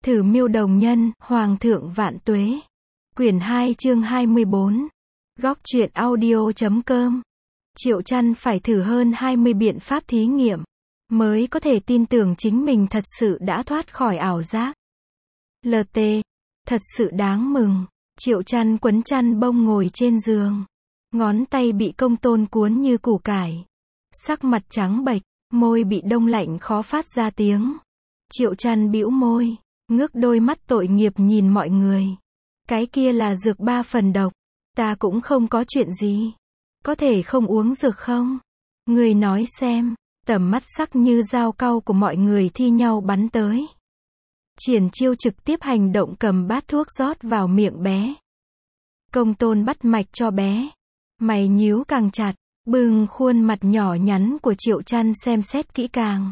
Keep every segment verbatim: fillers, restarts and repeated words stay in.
Thử miêu đồng nhân, Hoàng thượng vạn tuế. Quyển hai chương hai mươi bốn. Góc truyện audio chấm com. Triệu Chăn phải thử hơn hai mươi biện pháp thí nghiệm, mới có thể tin tưởng chính mình thật sự đã thoát khỏi ảo giác. lờ tê. Thật sự đáng mừng. Triệu Chăn quấn chăn bông ngồi trên giường. Ngón tay bị Công Tôn cuốn như củ cải. Sắc mặt trắng bệch, môi bị đông lạnh khó phát ra tiếng. Triệu Chăn bĩu môi, ngước đôi mắt tội nghiệp nhìn mọi người. Cái kia là dược ba phần độc. Ta cũng không có chuyện gì. Có thể không uống dược không? Người nói xem. Tầm mắt sắc như dao cau của mọi người thi nhau bắn tới. Triển Chiêu trực tiếp hành động cầm bát thuốc rót vào miệng bé. Công Tôn bắt mạch cho bé. Mày nhíu càng chặt, bưng khuôn mặt nhỏ nhắn của Triệu Chăn xem xét kỹ càng.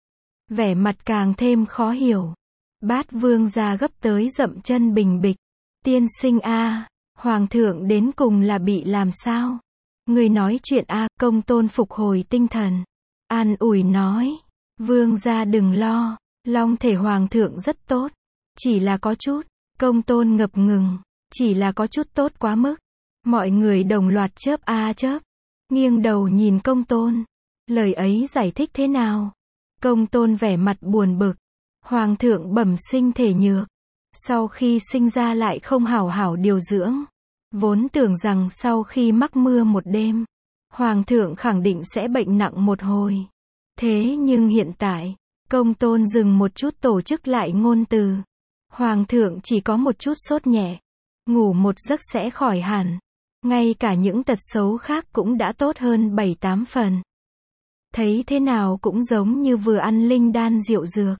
Vẻ mặt càng thêm khó hiểu. Bát vương gia gấp tới dậm chân bình bịch. Tiên sinh a, Hoàng thượng đến cùng là bị làm sao? Người nói chuyện a, Công Tôn phục hồi tinh thần. An ủi nói, vương gia đừng lo, long thể Hoàng thượng rất tốt. Chỉ là có chút, Công Tôn ngập ngừng, chỉ là có chút tốt quá mức. Mọi người đồng loạt chớp a chớp, nghiêng đầu nhìn Công Tôn. Lời ấy giải thích thế nào? Công Tôn vẻ mặt buồn bực. Hoàng thượng bẩm sinh thể nhược. Sau khi sinh ra lại không hảo hảo điều dưỡng. Vốn tưởng rằng sau khi mắc mưa một đêm, Hoàng thượng khẳng định sẽ bệnh nặng một hồi. Thế nhưng hiện tại, Công Tôn dừng một chút tổ chức lại ngôn từ. Hoàng thượng chỉ có một chút sốt nhẹ. Ngủ một giấc sẽ khỏi hẳn. Ngay cả những tật xấu khác cũng đã tốt hơn bảy tám phần. Thấy thế nào cũng giống như vừa ăn linh đan rượu dược.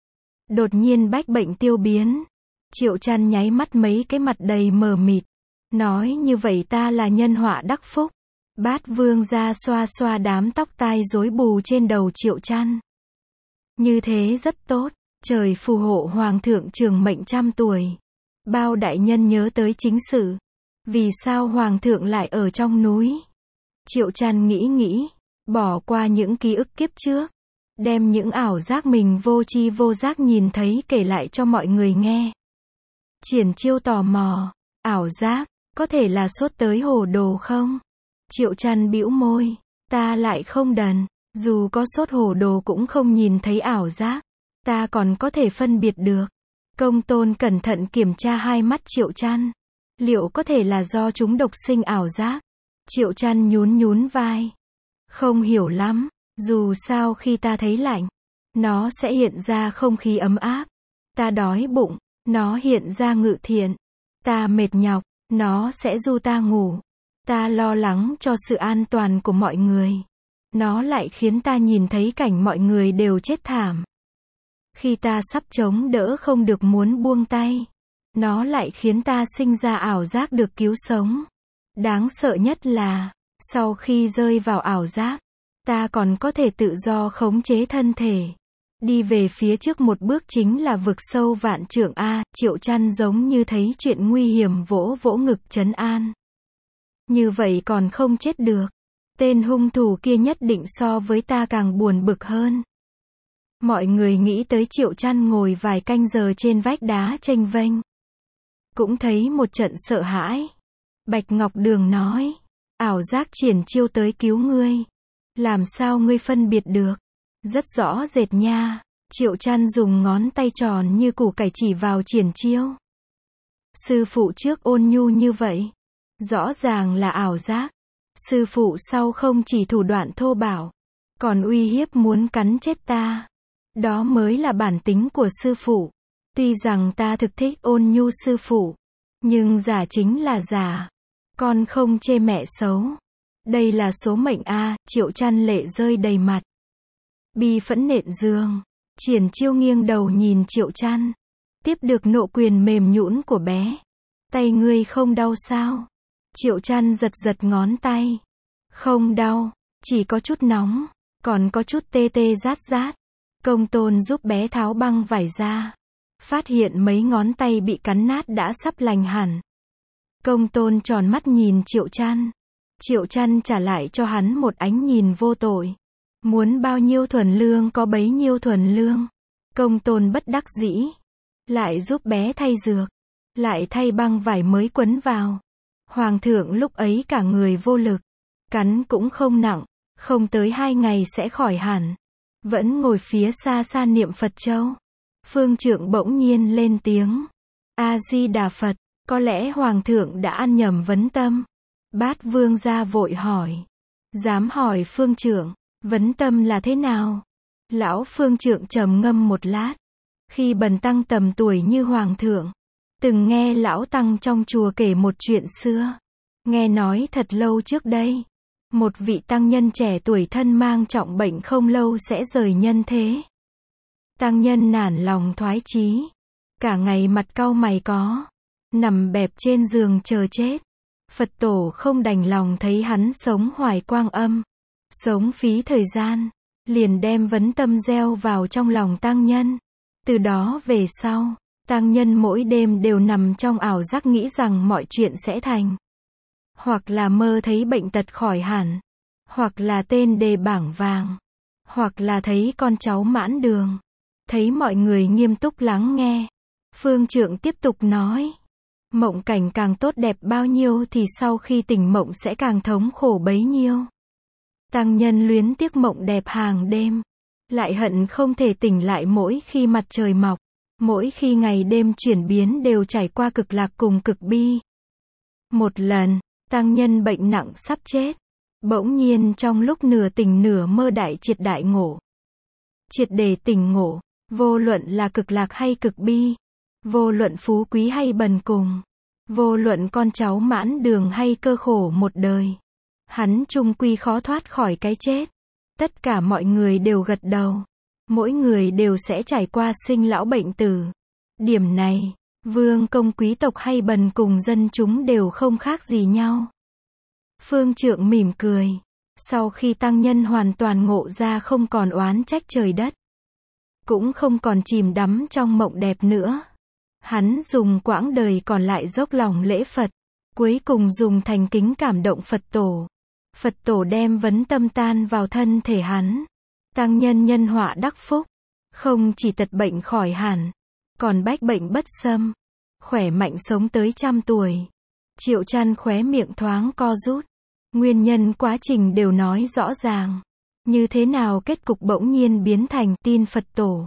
Đột nhiên bách bệnh tiêu biến. Triệu Chăn nháy mắt mấy cái mặt đầy mờ mịt. Nói như vậy ta là nhân họa đắc phúc. Bát vương gia xoa xoa đám tóc tai rối bù trên đầu Triệu Chăn. Như thế rất tốt. Trời phù hộ Hoàng thượng trường mệnh trăm tuổi. Bao đại nhân nhớ tới chính sự. Vì sao Hoàng thượng lại ở trong núi? Triệu Chăn nghĩ nghĩ. Bỏ qua những ký ức kiếp trước. Đem những ảo giác mình vô tri vô giác nhìn thấy kể lại cho mọi người nghe. Triển Chiêu tò mò. Ảo giác, có thể là sốt tới hồ đồ không? Triệu Chăn bĩu môi. Ta lại không đần. Dù có sốt hồ đồ cũng không nhìn thấy ảo giác. Ta còn có thể phân biệt được. Công Tôn cẩn thận kiểm tra hai mắt Triệu Chăn. Liệu có thể là do chúng độc sinh ảo giác? Triệu Chăn nhún nhún vai. Không hiểu lắm. Dù sao khi ta thấy lạnh, nó sẽ hiện ra không khí ấm áp. Ta đói bụng, nó hiện ra ngự thiện. Ta mệt nhọc, nó sẽ du ta ngủ. Ta lo lắng cho sự an toàn của mọi người. Nó lại khiến ta nhìn thấy cảnh mọi người đều chết thảm. Khi ta sắp chống đỡ không được muốn buông tay, nó lại khiến ta sinh ra ảo giác được cứu sống. Đáng sợ nhất là, sau khi rơi vào ảo giác, ta còn có thể tự do khống chế thân thể. Đi về phía trước một bước chính là vực sâu vạn trượng a. Triệu Chăn giống như thấy chuyện nguy hiểm vỗ vỗ ngực trấn an. Như vậy còn không chết được. Tên hung thủ kia nhất định so với ta càng buồn bực hơn. Mọi người nghĩ tới Triệu Chăn ngồi vài canh giờ trên vách đá chênh vênh. Cũng thấy một trận sợ hãi. Bạch Ngọc Đường nói. Ảo giác Triển Chiêu tới cứu ngươi. Làm sao ngươi phân biệt được? Rất rõ rệt nha. Triệu Chăn dùng ngón tay tròn như củ cải chỉ vào Triển Chiêu. Sư phụ trước ôn nhu như vậy. Rõ ràng là ảo giác. Sư phụ sau không chỉ thủ đoạn thô bạo, còn uy hiếp muốn cắn chết ta. Đó mới là bản tính của sư phụ. Tuy rằng ta thực thích ôn nhu sư phụ, nhưng giả chính là giả. Con không chê mẹ xấu. Đây là số mệnh a. Triệu Chăn lệ rơi đầy mặt. Bi phẫn nện giường. Triển Chiêu nghiêng đầu nhìn Triệu Chăn. Tiếp được nộ quyền mềm nhũn của bé. Tay ngươi không đau sao? Triệu Chăn giật giật ngón tay. Không đau, chỉ có chút nóng, còn có chút tê tê rát rát. Công Tôn giúp bé tháo băng vải ra. Phát hiện mấy ngón tay bị cắn nát đã sắp lành hẳn. Công Tôn tròn mắt nhìn Triệu Chăn. Triệu Chăn trả lại cho hắn một ánh nhìn vô tội. Muốn bao nhiêu thuần lương có bấy nhiêu thuần lương. Công Tôn bất đắc dĩ. lại giúp bé thay dược, lại thay băng vải mới quấn vào. Hoàng thượng lúc ấy cả người vô lực, cắn cũng không nặng, không tới hai ngày sẽ khỏi hẳn. Vẫn ngồi phía xa xa niệm Phật châu. Phương Trượng bỗng nhiên lên tiếng. A-di-đà Phật, có lẽ Hoàng thượng đã ăn nhầm Vấn Tâm. Bát Vương gia vội hỏi. Dám hỏi Phương Trượng, Vấn Tâm là thế nào? Lão Phương Trượng trầm ngâm một lát. Khi bần tăng tầm tuổi như Hoàng thượng, từng nghe lão tăng trong chùa kể một chuyện xưa. Nghe nói thật lâu trước đây, một vị tăng nhân trẻ tuổi thân mang trọng bệnh không lâu sẽ rời nhân thế. Tăng nhân nản lòng thoái chí, cả ngày mặt cau mày có, nằm bẹp trên giường chờ chết. Phật tổ không đành lòng thấy hắn sống hoài quang âm, sống phí thời gian, liền đem Vấn Tâm gieo vào trong lòng tăng nhân. Từ đó về sau, tăng nhân mỗi đêm đều nằm trong ảo giác nghĩ rằng mọi chuyện sẽ thành. Hoặc là mơ thấy bệnh tật khỏi hẳn, hoặc là tên đề bảng vàng, hoặc là thấy con cháu mãn đường, thấy mọi người nghiêm túc lắng nghe. Phương Trượng tiếp tục nói, mộng cảnh càng tốt đẹp bao nhiêu thì sau khi tỉnh mộng sẽ càng thống khổ bấy nhiêu. Tăng nhân luyến tiếc mộng đẹp hàng đêm, lại hận không thể tỉnh lại mỗi khi mặt trời mọc, mỗi khi ngày đêm chuyển biến đều trải qua cực lạc cùng cực bi. Một lần, tăng nhân bệnh nặng sắp chết, bỗng nhiên trong lúc nửa tỉnh nửa mơ đại triệt đại ngộ. Triệt để tỉnh ngộ, vô luận là cực lạc hay cực bi, vô luận phú quý hay bần cùng, vô luận con cháu mãn đường hay cơ khổ một đời, hắn chung quy khó thoát khỏi cái chết. Tất cả mọi người đều gật đầu. Mỗi người đều sẽ trải qua sinh lão bệnh tử. Điểm này, vương công quý tộc hay bần cùng dân chúng đều không khác gì nhau. Phương Trượng mỉm cười. Sau khi tăng nhân hoàn toàn ngộ ra không còn oán trách trời đất, cũng không còn chìm đắm trong mộng đẹp nữa, hắn dùng quãng đời còn lại dốc lòng lễ Phật, cuối cùng dùng thành kính cảm động Phật tổ. Phật tổ đem Vấn Tâm tan vào thân thể hắn. Tăng nhân nhân họa đắc phúc, không chỉ tật bệnh khỏi hẳn, còn bách bệnh bất xâm, khỏe mạnh sống tới trăm tuổi. Triệu Chăn khóe miệng thoáng co rút. Nguyên nhân quá trình đều nói rõ ràng. Như thế nào kết cục bỗng nhiên biến thành tin Phật tổ.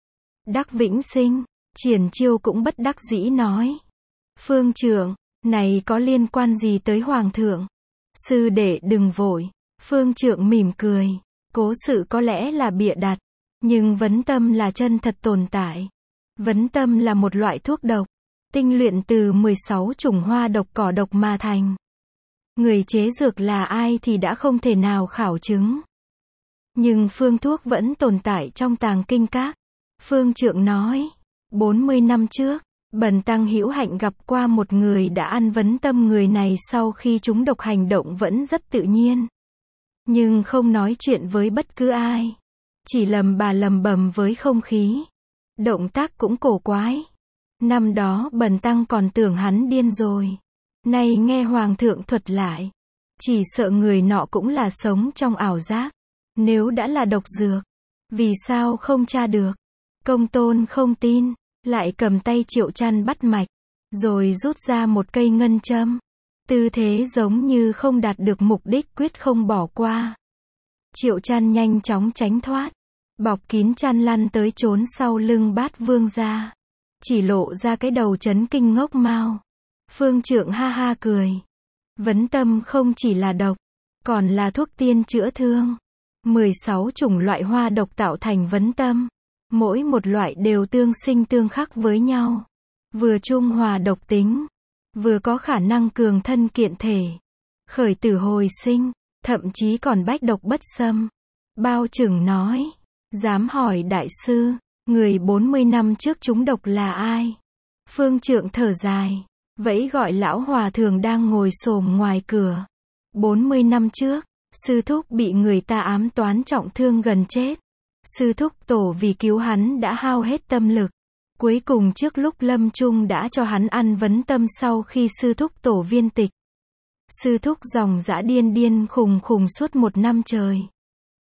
Đắc vĩnh sinh, Triển Chiêu cũng bất đắc dĩ nói. Phương Trượng, này có liên quan gì tới Hoàng thượng? Sư đệ đừng vội. Phương Trượng mỉm cười. Cố sự có lẽ là bịa đặt, nhưng Vấn Tâm là chân thật tồn tại. Vấn Tâm là một loại thuốc độc, tinh luyện từ mười sáu chủng hoa độc cỏ độc mà thành. Người chế dược là ai thì đã không thể nào khảo chứng. Nhưng phương thuốc vẫn tồn tại trong tàng kinh các. Phương Trượng nói, bốn mươi năm trước, bần tăng hữu hạnh gặp qua một người đã ăn Vấn Tâm. Người này sau khi trúng độc hành động vẫn rất tự nhiên, nhưng không nói chuyện với bất cứ ai, chỉ lầm bà lầm bầm với không khí. Động tác cũng cổ quái. Năm đó bần tăng còn tưởng hắn điên rồi. Nay nghe Hoàng thượng thuật lại, chỉ sợ người nọ cũng là sống trong ảo giác. Nếu đã là độc dược, vì sao không tra được? Công tôn không tin, lại cầm tay Triệu Chăn bắt mạch, rồi rút ra một cây ngân châm. Tư thế giống như không đạt được mục đích quyết không bỏ qua. Triệu Chăn nhanh chóng tránh thoát, bọc kín chăn lăn tới trốn sau lưng Bát Vương gia, chỉ lộ ra cái đầu chấn kinh ngốc mao. Phương Trượng ha ha cười. Vấn Tâm không chỉ là độc, còn là thuốc tiên chữa thương. mười sáu chủng loại hoa độc tạo thành Vấn Tâm, mỗi một loại đều tương sinh tương khắc với nhau, vừa trung hòa độc tính, vừa có khả năng cường thân kiện thể, khởi tử hồi sinh, thậm chí còn bách độc bất xâm. Bao Trừng nói, dám hỏi đại sư, người bốn mươi năm trước trúng độc là ai? Phương Trượng thở dài, vẫy gọi lão hòa thượng đang ngồi xổm ngoài cửa. bốn mươi năm trước, sư thúc bị người ta ám toán trọng thương gần chết. Sư thúc tổ vì cứu hắn đã hao hết tâm lực. Cuối cùng trước lúc lâm chung đã cho hắn ăn Vấn Tâm. Sau khi sư thúc tổ viên tịch, sư thúc dòng dã điên điên khùng khùng suốt một năm trời,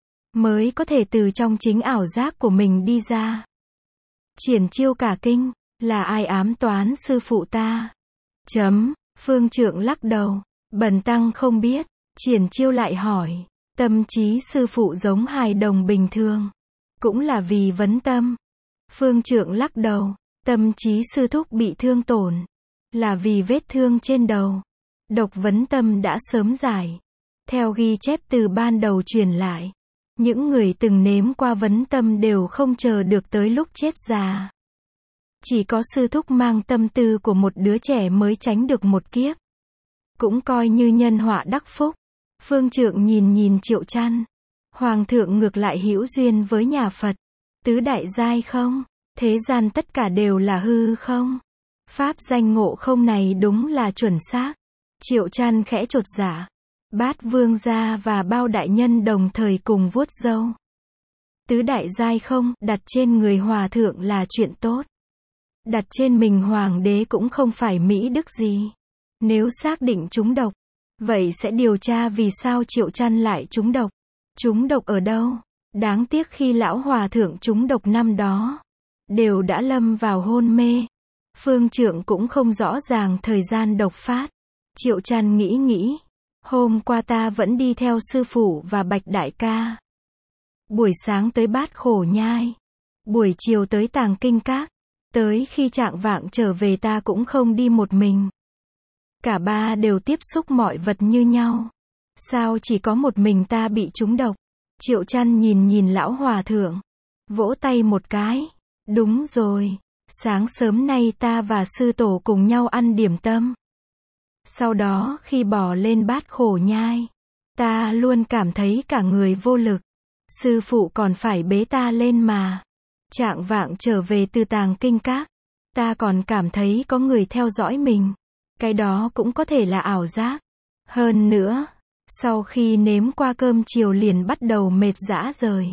mới có thể từ trong chính ảo giác của mình đi ra. Triển Chiêu cả kinh, Là ai ám toán sư phụ ta? Chấm, phương trượng lắc đầu. Bần tăng không biết. Triển Chiêu lại hỏi. Tâm trí sư phụ giống hài đồng bình thường. Cũng là vì vấn tâm. Phương trượng lắc đầu. Tâm trí sư thúc bị thương tổn. Là vì vết thương trên đầu. Độc vấn tâm đã sớm giải. Theo ghi chép từ ban đầu truyền lại. Những người từng nếm qua vấn tâm đều không chờ được tới lúc chết già. Chỉ có sư thúc mang tâm tư của một đứa trẻ mới tránh được một kiếp. Cũng coi như nhân họa đắc phúc. Phương trượng nhìn nhìn Triệu Chăn. Hoàng thượng ngược lại hữu duyên với nhà Phật. Tứ đại giai không? Thế gian tất cả đều là hư không? Pháp danh ngộ không này đúng là chuẩn xác. Triệu Chăn khẽ chột dạ. Bát vương gia và bao đại nhân đồng thời cùng vuốt râu. Tứ đại giai không, đặt trên người hòa thượng là chuyện tốt. Đặt trên mình hoàng đế cũng không phải mỹ đức gì. Nếu xác định trúng độc, vậy sẽ điều tra vì sao Triệu Chăn lại trúng độc. Trúng độc ở đâu? Đáng tiếc khi lão hòa thượng trúng độc năm đó, đều đã lâm vào hôn mê. Phương trượng cũng không rõ ràng thời gian độc phát. Triệu Chăn nghĩ nghĩ. Hôm qua ta vẫn đi theo sư phụ và Bạch đại ca. Buổi sáng tới Bát Khổ Nhai. Buổi chiều tới Tàng Kinh Các. Tới khi trạng vạng trở về ta cũng không đi một mình. Cả ba đều tiếp xúc mọi vật như nhau. Sao chỉ có một mình ta bị trúng độc? Triệu Chăn nhìn nhìn lão hòa thượng. Vỗ tay một cái. Đúng rồi. Sáng sớm nay ta và sư tổ cùng nhau ăn điểm tâm. Sau đó khi bò lên Bát Khổ Nhai, ta luôn cảm thấy cả người vô lực. Sư phụ còn phải bế ta lên mà. Trạng vạng trở về từ Tàng Kinh Các, ta còn cảm thấy có người theo dõi mình. Cái đó cũng có thể là ảo giác. Hơn nữa, sau khi nếm qua cơm chiều liền bắt đầu mệt rã rời.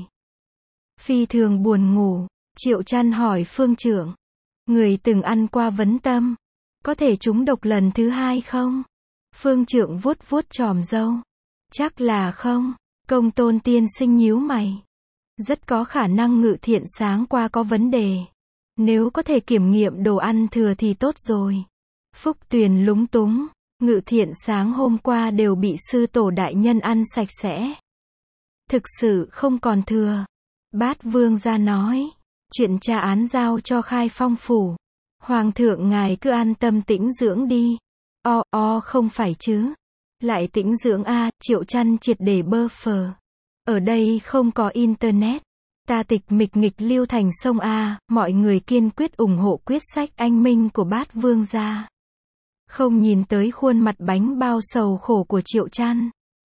Phi thường buồn ngủ. Triệu Chăn hỏi phương trượng. Người từng ăn qua vấn tâm, có thể trúng độc lần thứ hai không? Phương trượng vuốt vuốt chòm râu. Chắc là không. Công tôn tiên sinh nhíu mày. Rất có khả năng Ngự Thiện sáng qua có vấn đề. Nếu có thể kiểm nghiệm đồ ăn thừa thì tốt rồi. Phúc Tuyền lúng túng. Ngự Thiện sáng hôm qua đều bị sư tổ đại nhân ăn sạch sẽ. Thực sự không còn thừa. Bát vương gia nói. Chuyện tra án giao cho Khai Phong phủ. Hoàng thượng ngài cứ an tâm tĩnh dưỡng đi. O o không phải chứ. Lại tĩnh dưỡng a. Triệu Chăn triệt để bơ phờ. Ở đây không có internet. Ta tịch mịch nghịch lưu thành sông a. Mọi người kiên quyết ủng hộ quyết sách anh minh của bát vương gia. Không nhìn tới khuôn mặt bánh bao sầu khổ của Triệu Chăn.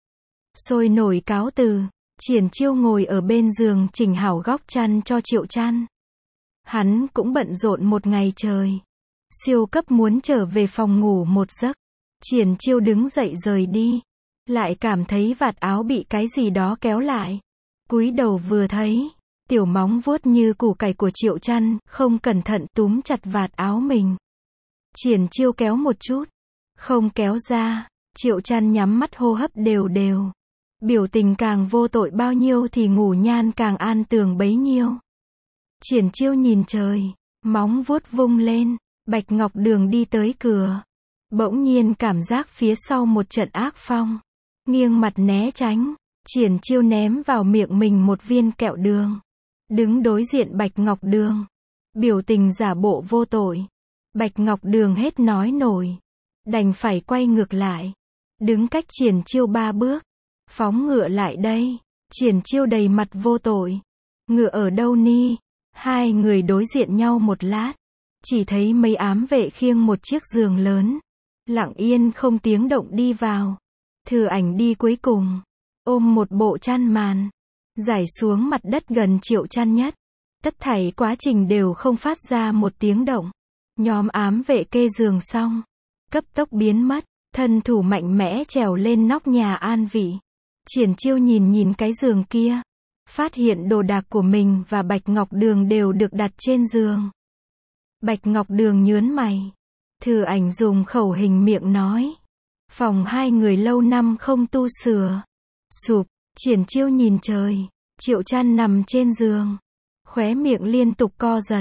Sôi nổi cáo từ. Triển Chiêu ngồi ở bên giường chỉnh hảo góc chăn cho Triệu Chăn. Hắn cũng bận rộn một ngày trời. Siêu cấp muốn trở về phòng ngủ một giấc. Triển Chiêu đứng dậy rời đi. Lại cảm thấy vạt áo bị cái gì đó kéo lại. Cúi đầu vừa thấy. Tiểu móng vuốt như củ cải của Triệu Chăn, không cẩn thận túm chặt vạt áo mình. Triển Chiêu kéo một chút. Không kéo ra. Triệu Chăn nhắm mắt hô hấp đều đều. Biểu tình càng vô tội bao nhiêu thì ngủ nhan càng an tường bấy nhiêu. Triển Chiêu nhìn trời. Móng vuốt vung lên. Bạch Ngọc Đường đi tới cửa. Bỗng nhiên cảm giác phía sau một trận ác phong. Nghiêng mặt né tránh. Triển Chiêu ném vào miệng mình một viên kẹo đường. Đứng đối diện Bạch Ngọc Đường. Biểu tình giả bộ vô tội. Bạch Ngọc Đường hết nói nổi. Đành phải quay ngược lại. Đứng cách Triển Chiêu ba bước. Phóng ngựa lại đây. Triển Chiêu đầy mặt vô tội. Ngựa ở đâu ni? Hai người đối diện nhau một lát. Chỉ thấy mấy ám vệ khiêng một chiếc giường lớn. Lặng yên không tiếng động đi vào. Thừa Ảnh đi cuối cùng. Ôm một bộ chăn màn. Giải xuống mặt đất gần Triệu Chăn nhất. Tất thảy quá trình đều không phát ra một tiếng động. Nhóm ám vệ kê giường xong. Cấp tốc biến mất. Thân thủ mạnh mẽ trèo lên nóc nhà an vị. Triển Chiêu nhìn nhìn cái giường kia. Phát hiện đồ đạc của mình và Bạch Ngọc Đường đều được đặt trên giường. Bạch Ngọc Đường nhớn mày. Thừa Ảnh dùng khẩu hình miệng nói. Phòng hai người lâu năm không tu sửa. Sụp. Triển Chiêu nhìn trời. Triệu Chăn nằm trên giường. Khóe miệng liên tục co giật.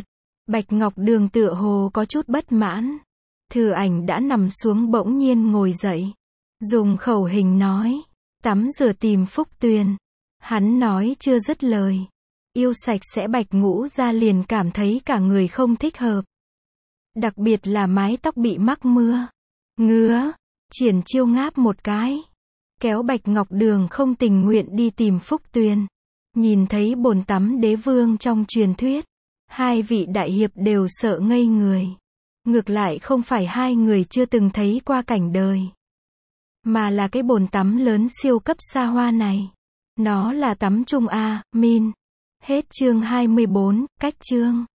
Bạch Ngọc Đường tựa hồ có chút bất mãn. Thừa Ảnh đã nằm xuống bỗng nhiên ngồi dậy. Dùng khẩu hình nói. Tắm rửa tìm Phúc Tuyền. Hắn nói chưa dứt lời. Yêu sạch sẽ Bạch Ngũ Gia liền cảm thấy cả người không thích hợp. Đặc biệt là mái tóc bị mắc mưa. Ngứa. Triển Chiêu ngáp một cái. Kéo Bạch Ngọc Đường không tình nguyện đi tìm Phúc Tuyền. Nhìn thấy bồn tắm đế vương trong truyền thuyết. Hai vị đại hiệp đều sợ ngây người. Ngược lại không phải hai người chưa từng thấy qua cảnh đời. Mà là cái bồn tắm lớn siêu cấp xa hoa này. Nó là tắm chung A, min. Hết chương hai mươi bốn, cách chương.